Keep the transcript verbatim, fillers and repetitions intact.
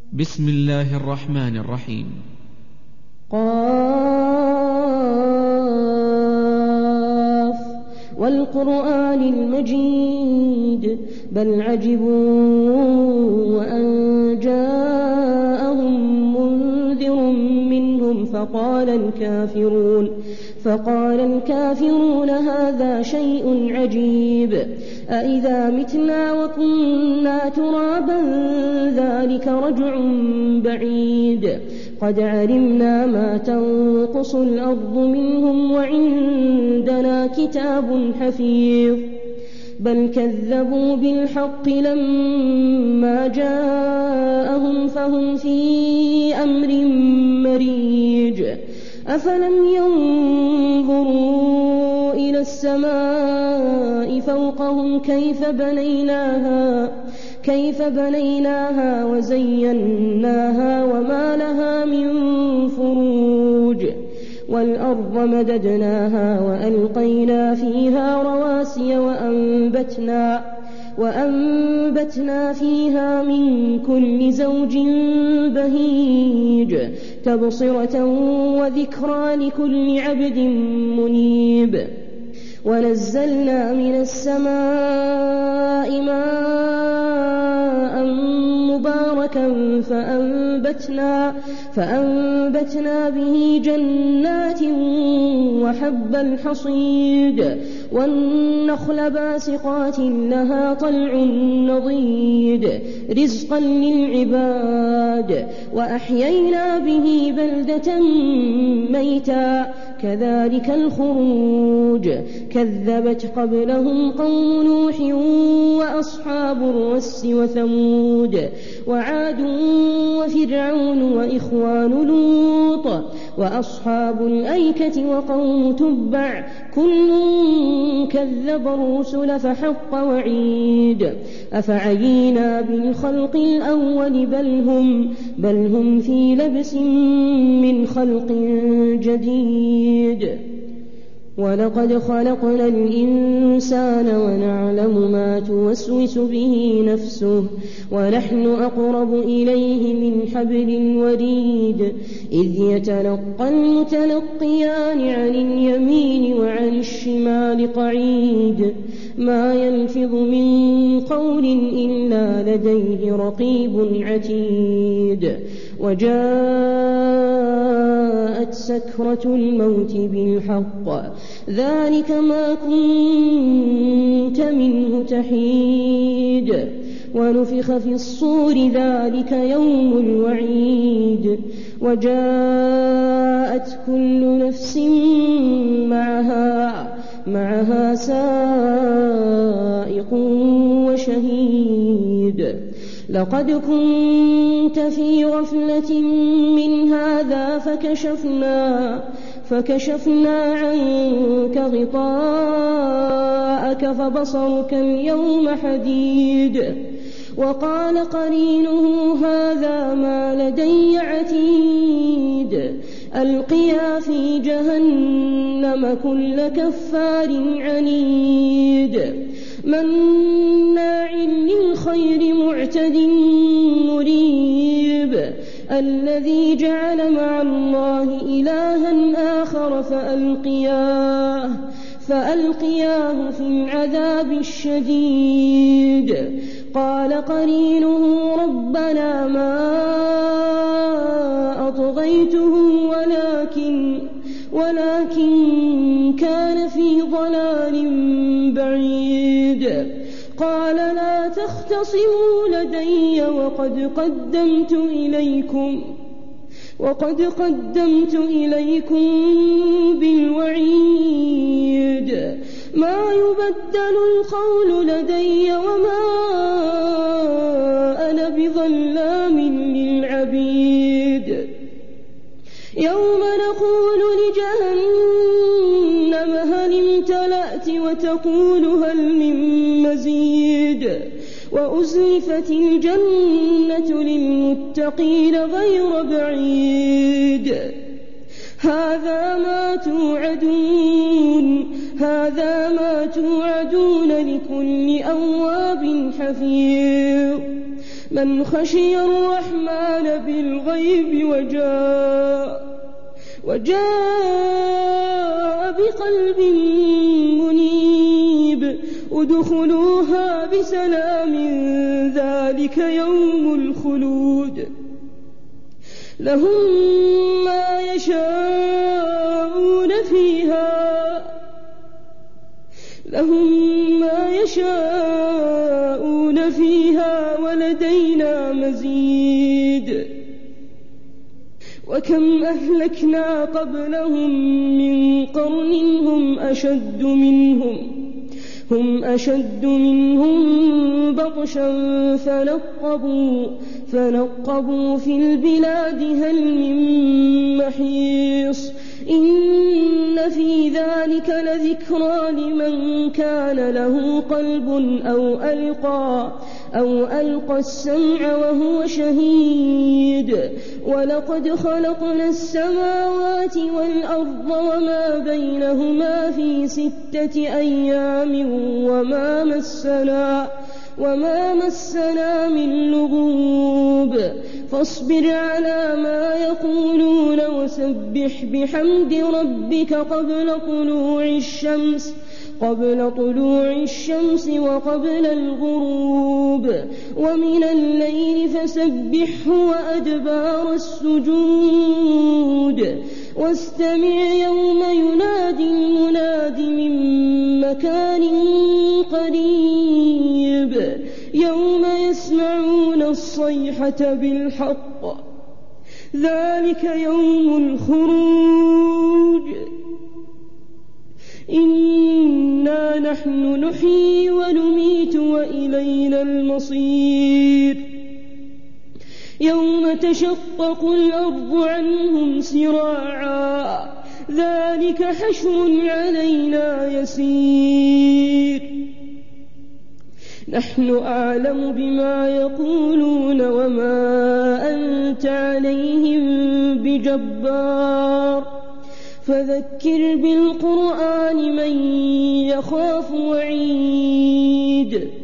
بسم الله الرحمن الرحيم. قاف والقرآن المجيد بل عجبوا وأن جاءهم منذر منهم فقال الكافرون فقال الكافرون هذا شيء عجيب أإذا متنا وكنا ترابا ذلك رجع بعيد قد علمنا ما تنقص الأرض منهم وعندنا كتاب حفيظ بل كذبوا بالحق لما جاءهم فهم في أمر مريج أفلم ينظروا إلى السماء فوقهم كيف بنيناها كيف بنيناها وزيناها وما لها من فروج والأرض مددناها وألقينا فيها رواسي وأنبتنا وأنبتنا فيها من كل زوج بهيج تبصرة وذكرى لكل عبد منيب ونزلنا من السماء ماء مباركا فأنبتنا, فأنبتنا به جنات وحب الحصيد والنخل باسقات لها طلع نضيد رزقا للعباد وأحيينا به بلدة ميتا كذلك الخروج كذبت قبلهم قوم نوح وأصحاب الرس وثمود وعاد وفرعون وإخوان لوط وأصحاب الأيكة وقوم تبع كل كذب الرسل فحق وعيد أفعينا بالخلق الأول بل هم, بل هم في لبس من خلق جديد ولقد خلقنا الإنسان ونعلم ما توسوس به نفسه ونحن أقرب إليه من حبل الوريد إذ يتلقى المتلقيان عن اليمين وعن الشمال قعيد ما يلفظ من قول إلا لديه رقيب عتيد وجاءت سكرة الموت بالحق ذلك ما كنت منه تحيد ونفخ في الصور ذلك يوم الوعيد وجاءت كل نفس معها معها سائق وشهيد لقد كنت في غفلة من هذا فكشفنا فكشفنا عنك غطاءك فبصرك اليوم حديد وقال قرينه هذا ما لدي عتيد ألقيا في جهنم كل كفار عنيد مناع للخير معتد مريب الذي جعل مع الله إلها آخر فألقياه, فألقياه في العذاب الشديد قال قرينه ربنا ما أطغيته ولكن, ولكن كان في ضلال بعيد قال لا تختصموا لدي وقد قدمت إليكم وقد قدمت إليكم بالوعيد ما يبدل القول لدي وما أنا بظلام للعبيد يوم نقول لجهنم هل امتلأت وتقول هل من مزيد وأزلفت الجنة للمتقين غير بعيد هذا ما توعدون هذا ما توعدون لكل أواب حفيظ من خشي الرحمن بالغيب وجاء وجاء بقلب منيب ادخلوها بسلام ذلك يوم الخلود لهم ما يشاءون فيها لهم ما يشاءون فيها ولدينا مزيد وكم أهلكنا قبلهم من قرن هم أشد منهم هم أشد منهم بطشا فنقبوا فنقبوا في البلاد هل من محيص إن في ذلك لذكرى لمن كان له قلب أو ألقى أو ألقى السمع وهو شهيد ولقد خلقنا السماوات والأرض وما بينهما في ستة أيام وما مسنا وما مسنا من لغوب فاصبر على ما يقولون وسبح بحمد ربك قبل طلوع الشمس قبل طلوع الشمس وقبل الغروب ومن الليل فسبحه وأدبار السجود واستمع يوم ينادي المناد من مكان قريب يوم يسمعون الصيحة بالحق ذلك يوم الخروج إنا نحن نحيي ونميت وإلينا المصير يوم تشقق الأرض عنهم سراعا ذلك حشر علينا يسير نحن أعلم بما يقولون وما أنت عليهم بجبار فذكر بالقرآن من يخاف وعيد